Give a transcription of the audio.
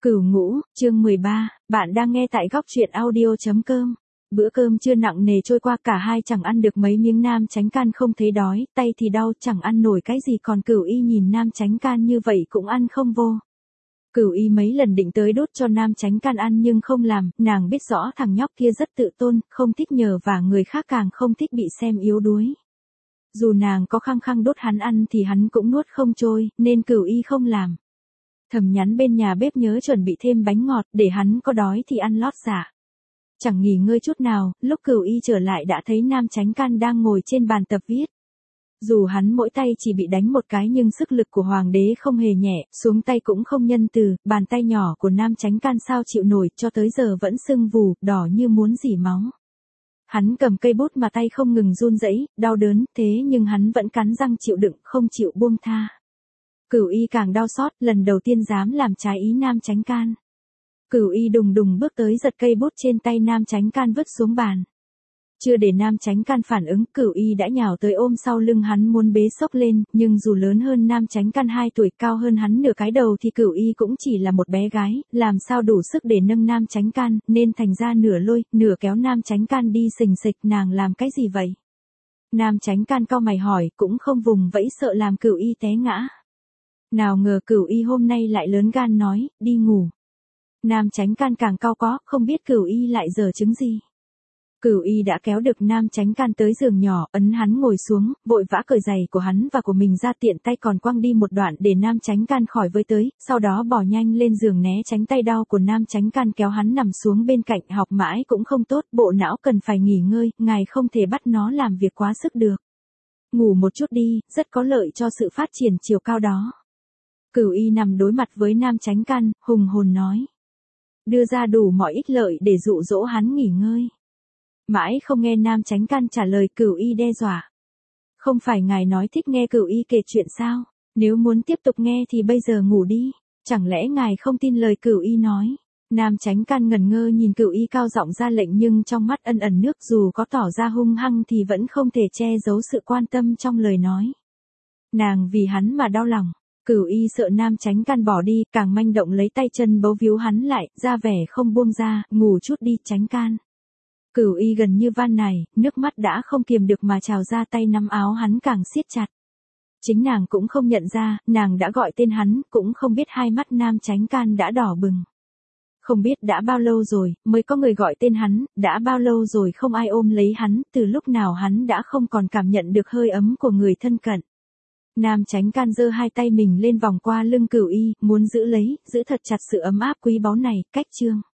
Cửu Ngũ, chương 13, bạn đang nghe tại góc truyện audio.com. Bữa cơm trưa nặng nề trôi qua, cả hai chẳng ăn được mấy miếng. Nam Chánh Can không thấy đói, tay thì đau, chẳng ăn nổi cái gì, còn Cửu Y nhìn Nam Chánh Can như vậy cũng ăn không vô. Cửu Y mấy lần định tới đút cho Nam Chánh Can ăn nhưng không làm, nàng biết rõ thằng nhóc kia rất tự tôn, không thích nhờ vả người khác, càng không thích bị xem yếu đuối. Dù nàng có khăng khăng đút hắn ăn thì hắn cũng nuốt không trôi, nên Cửu Y không làm. Thầm nhắn bên nhà bếp nhớ chuẩn bị thêm bánh ngọt, để hắn có đói thì ăn lót dạ. Chẳng nghỉ ngơi chút nào, lúc Cửu Y trở lại đã thấy Nam Chánh Can đang ngồi trên bàn tập viết. Dù hắn mỗi tay chỉ bị đánh một cái nhưng sức lực của hoàng đế không hề nhẹ, xuống tay cũng không nhân từ, bàn tay nhỏ của Nam Chánh Can sao chịu nổi, cho tới giờ vẫn sưng vù, đỏ như muốn rỉ máu. Hắn cầm cây bút mà tay không ngừng run rẩy, đau đớn, thế nhưng hắn vẫn cắn răng chịu đựng, không chịu buông tha. Cửu Y càng đau xót, lần đầu tiên dám làm trái ý Nam Chánh Can. Cửu Y đùng đùng bước tới giật cây bút trên tay Nam Chánh Can vứt xuống bàn. Chưa để Nam Chánh Can phản ứng, Cửu Y đã nhào tới ôm sau lưng hắn muốn bế xốc lên, nhưng dù lớn hơn Nam Chánh Can 2 tuổi, cao hơn hắn nửa cái đầu thì Cửu Y cũng chỉ là một bé gái, làm sao đủ sức để nâng Nam Chánh Can, nên thành ra nửa lôi, nửa kéo Nam Chánh Can đi xình xịch. Nàng làm cái gì vậy? Nam Chánh Can cau mày hỏi, cũng không vùng vẫy sợ làm Cửu Y té ngã. Nào ngờ Cửu Y hôm nay lại lớn gan nói, đi ngủ. Nam Chánh Can càng cau có, không biết Cửu Y lại giở trứng gì. Cửu Y đã kéo được Nam Chánh Can tới giường nhỏ, ấn hắn ngồi xuống, vội vã cởi giày của hắn và của mình ra, tiện tay còn quăng đi một đoạn để Nam Chánh Can khỏi với tới, sau đó bỏ nhanh lên giường né tránh tay đau của Nam Chánh Can, kéo hắn nằm xuống bên cạnh. Học mãi cũng không tốt, bộ não cần phải nghỉ ngơi, ngài không thể bắt nó làm việc quá sức được. Ngủ một chút đi, rất có lợi cho sự phát triển chiều cao đó. Cửu Y nằm đối mặt với Nam Chánh Can, hùng hồn nói. Đưa ra đủ mọi ích lợi để dụ dỗ hắn nghỉ ngơi. Mãi không nghe Nam Chánh Can trả lời, Cửu Y đe dọa. Không phải ngài nói thích nghe Cửu Y kể chuyện sao? Nếu muốn tiếp tục nghe thì bây giờ ngủ đi. Chẳng lẽ ngài không tin lời Cửu Y nói? Nam Chánh Can ngẩn ngơ nhìn Cửu Y cao giọng ra lệnh, nhưng trong mắt ẩn ẩn nước, dù có tỏ ra hung hăng thì vẫn không thể che giấu sự quan tâm trong lời nói. Nàng vì hắn mà đau lòng. Cửu Y sợ Nam Chánh Can bỏ đi, càng manh động lấy tay chân bấu víu hắn lại, ra vẻ không buông ra, ngủ chút đi Chánh Can. Cửu Y gần như van nài, nước mắt đã không kiềm được mà trào ra, tay nắm áo hắn càng siết chặt. Chính nàng cũng không nhận ra, nàng đã gọi tên hắn, cũng không biết hai mắt Nam Chánh Can đã đỏ bừng. Không biết đã bao lâu rồi, mới có người gọi tên hắn, đã bao lâu rồi không ai ôm lấy hắn, từ lúc nào hắn đã không còn cảm nhận được hơi ấm của người thân cận. Nam Chánh Can giơ hai tay mình lên vòng qua lưng Cửu Y, muốn giữ lấy, giữ thật chặt sự ấm áp quý báu này. Cách chương